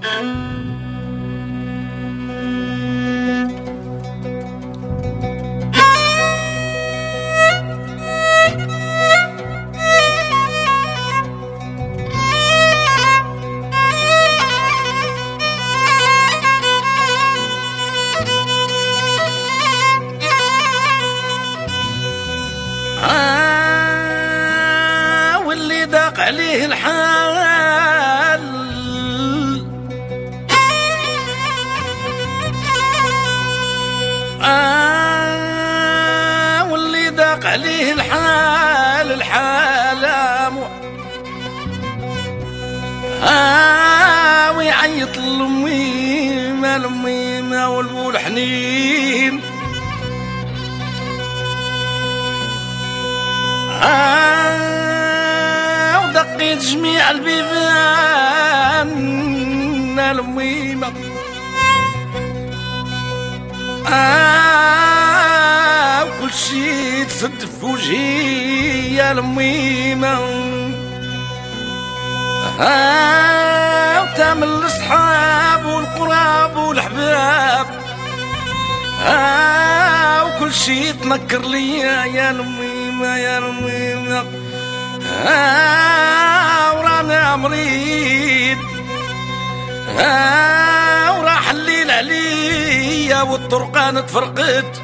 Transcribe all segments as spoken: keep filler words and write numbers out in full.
ضاق عليه الحال آه واللي ضاق عليه الحال الحال آه ويعيط للميمة الميمة والبول حنين آه دقيت جميع البيبان الميمة آه وكل شي تسد في وجهي يا الميمة آه وتعمل الأصحاب والقراب والحباب آه وكل شي تنكر ليا يا الميمة يا الميمة آه ورانا مريض آه وراح الليل عليا والطرقان تفرقت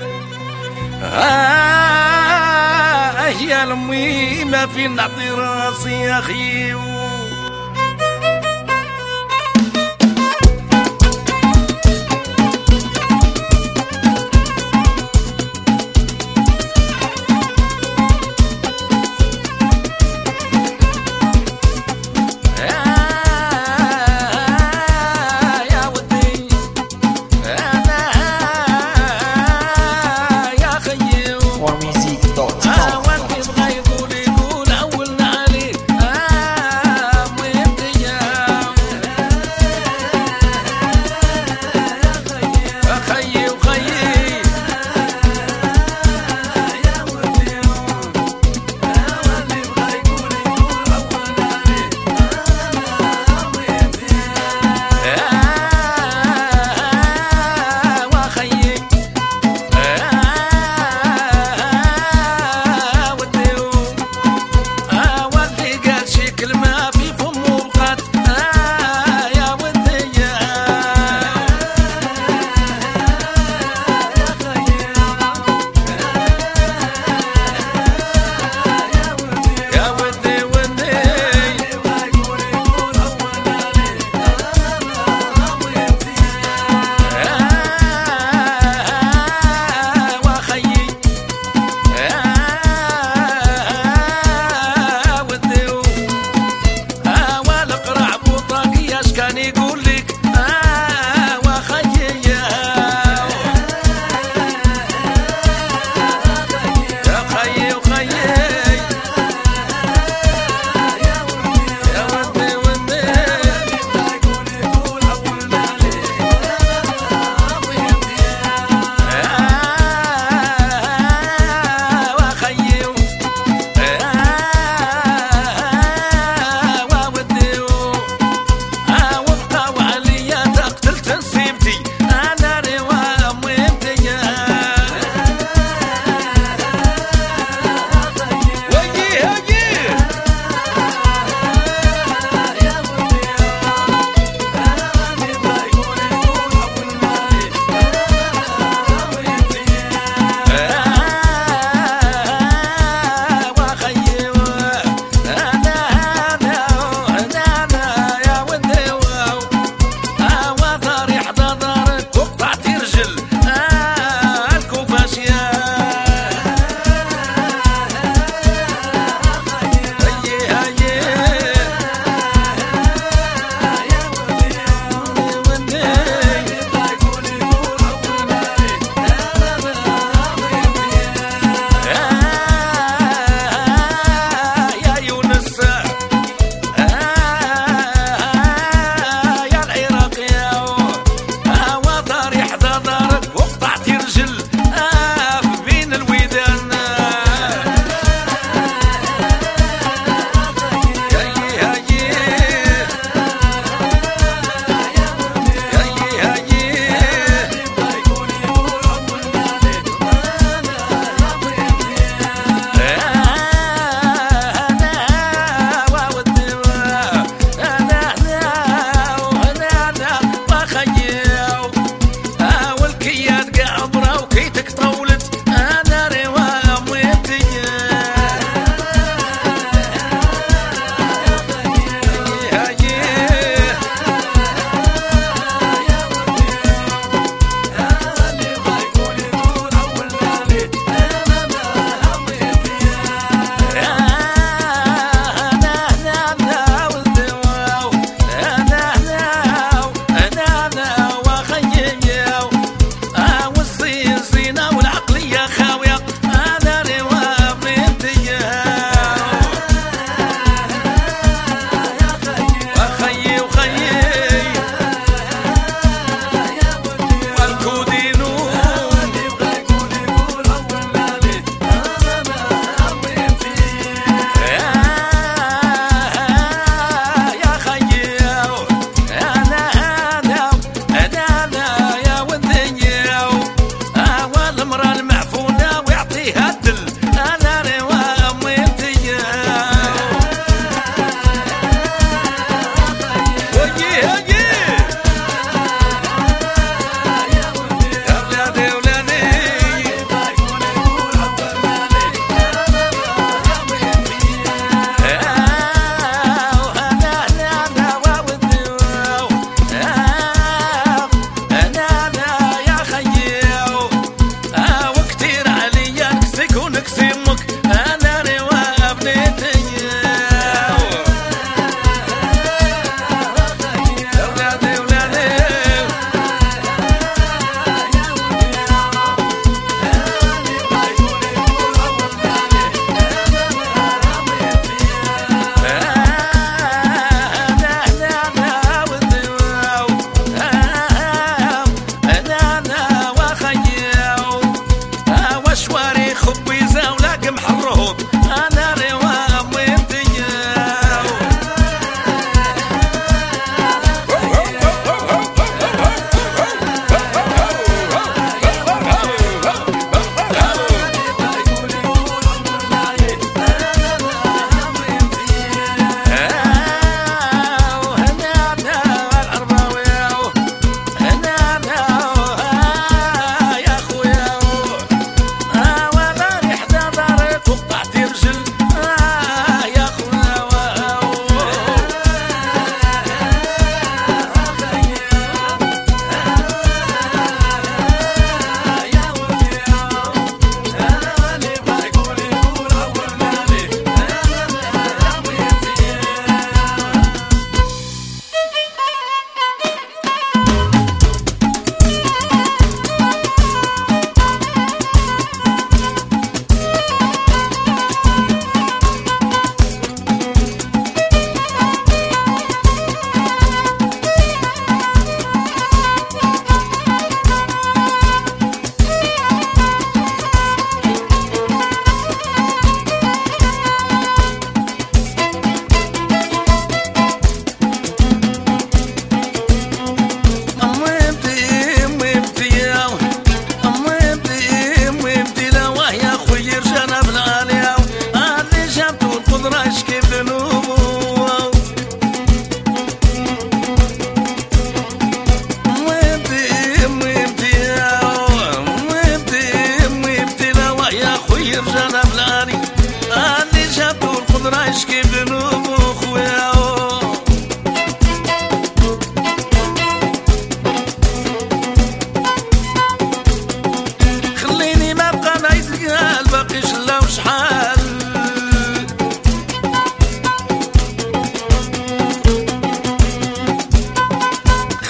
آه يا لمي ما في نعطي راسي يا أخي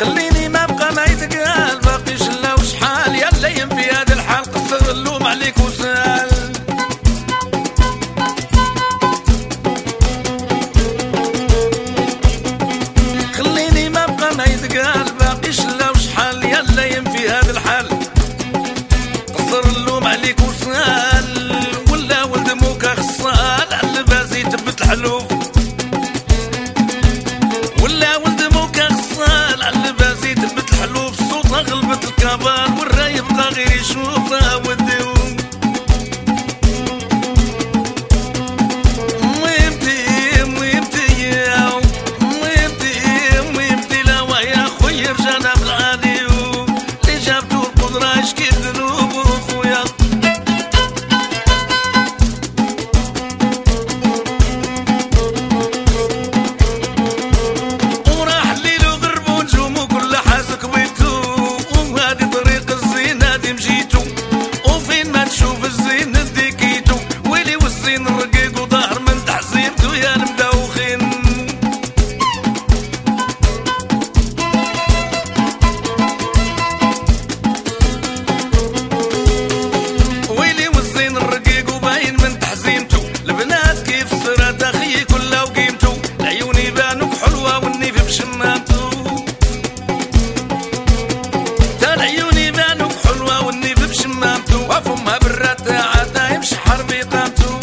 خليني ما بقى ما يتقال باقي شلا وشحال يا اللي في هذا الحال قصر اللوم عليك وسال. خليني ما بقى ما يتقال باقي شلا وشحال يا اللي في هذا الحال قصر اللوم عليك وسال. ولا ولد موكا خصال على بازي تبت الحلوف ولا ولد موكا خصال على بازي تبت الحلوف صوتها غلبت الكبار والراي بقى غير يشوفها وديو ميمتي ميمتي يا ميمتي ميمتي لا ويا خويا رجعنا بالعالي اللي جابتو القدرة يشكي الذنوب خويا. شوف الزين نديكيتو ويلي والزين الرقيق وظهر من تحزينتو يا المدوخين. ويلي والزين الرقيق وباين من تحزينتو البنات كيف صرات اخي كلها وقيمتو العيون يبانو بحلوة والنيف بشمامتو تا العيون يبانو بحلوة والنيف بشمامتو وفمها بالرات عادا يمشي حربي قامتو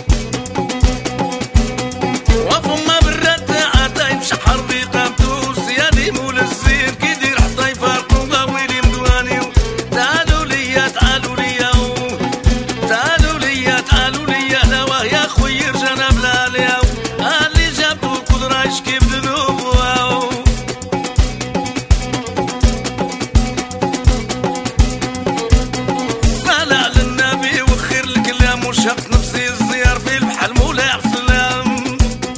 وفمها بالرات عادا يمشي حربي قامتو سيادي مول الزين كيدير حتى يفارقو ويلي مدوانيو. تعالوا ليا تعالوا ليا تعالوا ليا تعالوا ليا لواه يا خويا رجعنا بلا لياو اللي جابتو القدرة يشكي بذنوبو شق نفسي الزيار في البحر مولاي عبسلام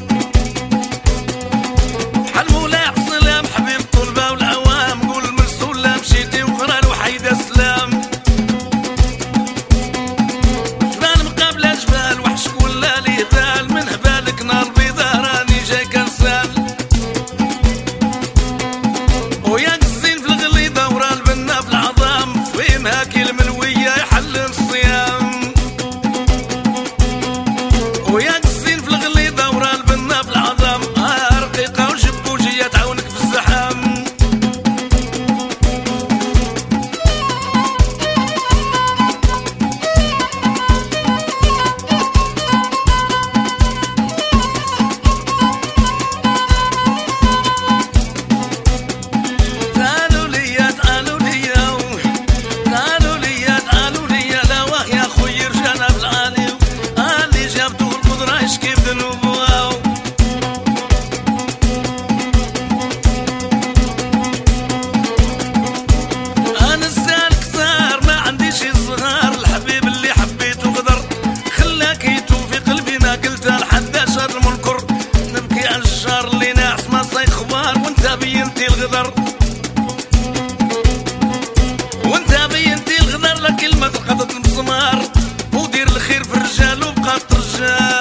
بحال مولاي عبسلام حبيب طلبة والعوام قول من سلام مشيتي وغرال وحيدة سلام جبال مقابلة جبال وحش ولا لي بال من هبالك نار بيضا راني جاي كنسال ويا الزين في الغليظة ورا البنا في العظام فين هاكي الملوية يحل الصيام ويا الزين في الغليظة ورا البنا في العظام آه رقيقة وجبوجية تعاونك في الزحام. تعالوا ليا تعالوا ليا تعالوا ليا تعالوا ليا لا واه يا خويا رجعنا بالعالي اللي جابتو القدرة يشكي بذنوبو. انا الزال كثار ما عنديش الصغار الحبيب اللي حبيته غدر خلاكيتو في قلبي ما قلتها لحد شر المنكر نبكي على الشر اللي ناعس ما صاي خبار وانت بينتي الغدر وانت بينتي الغدر لكلمة قضت المسمار ودير الخير في الرجال وبقات رجال.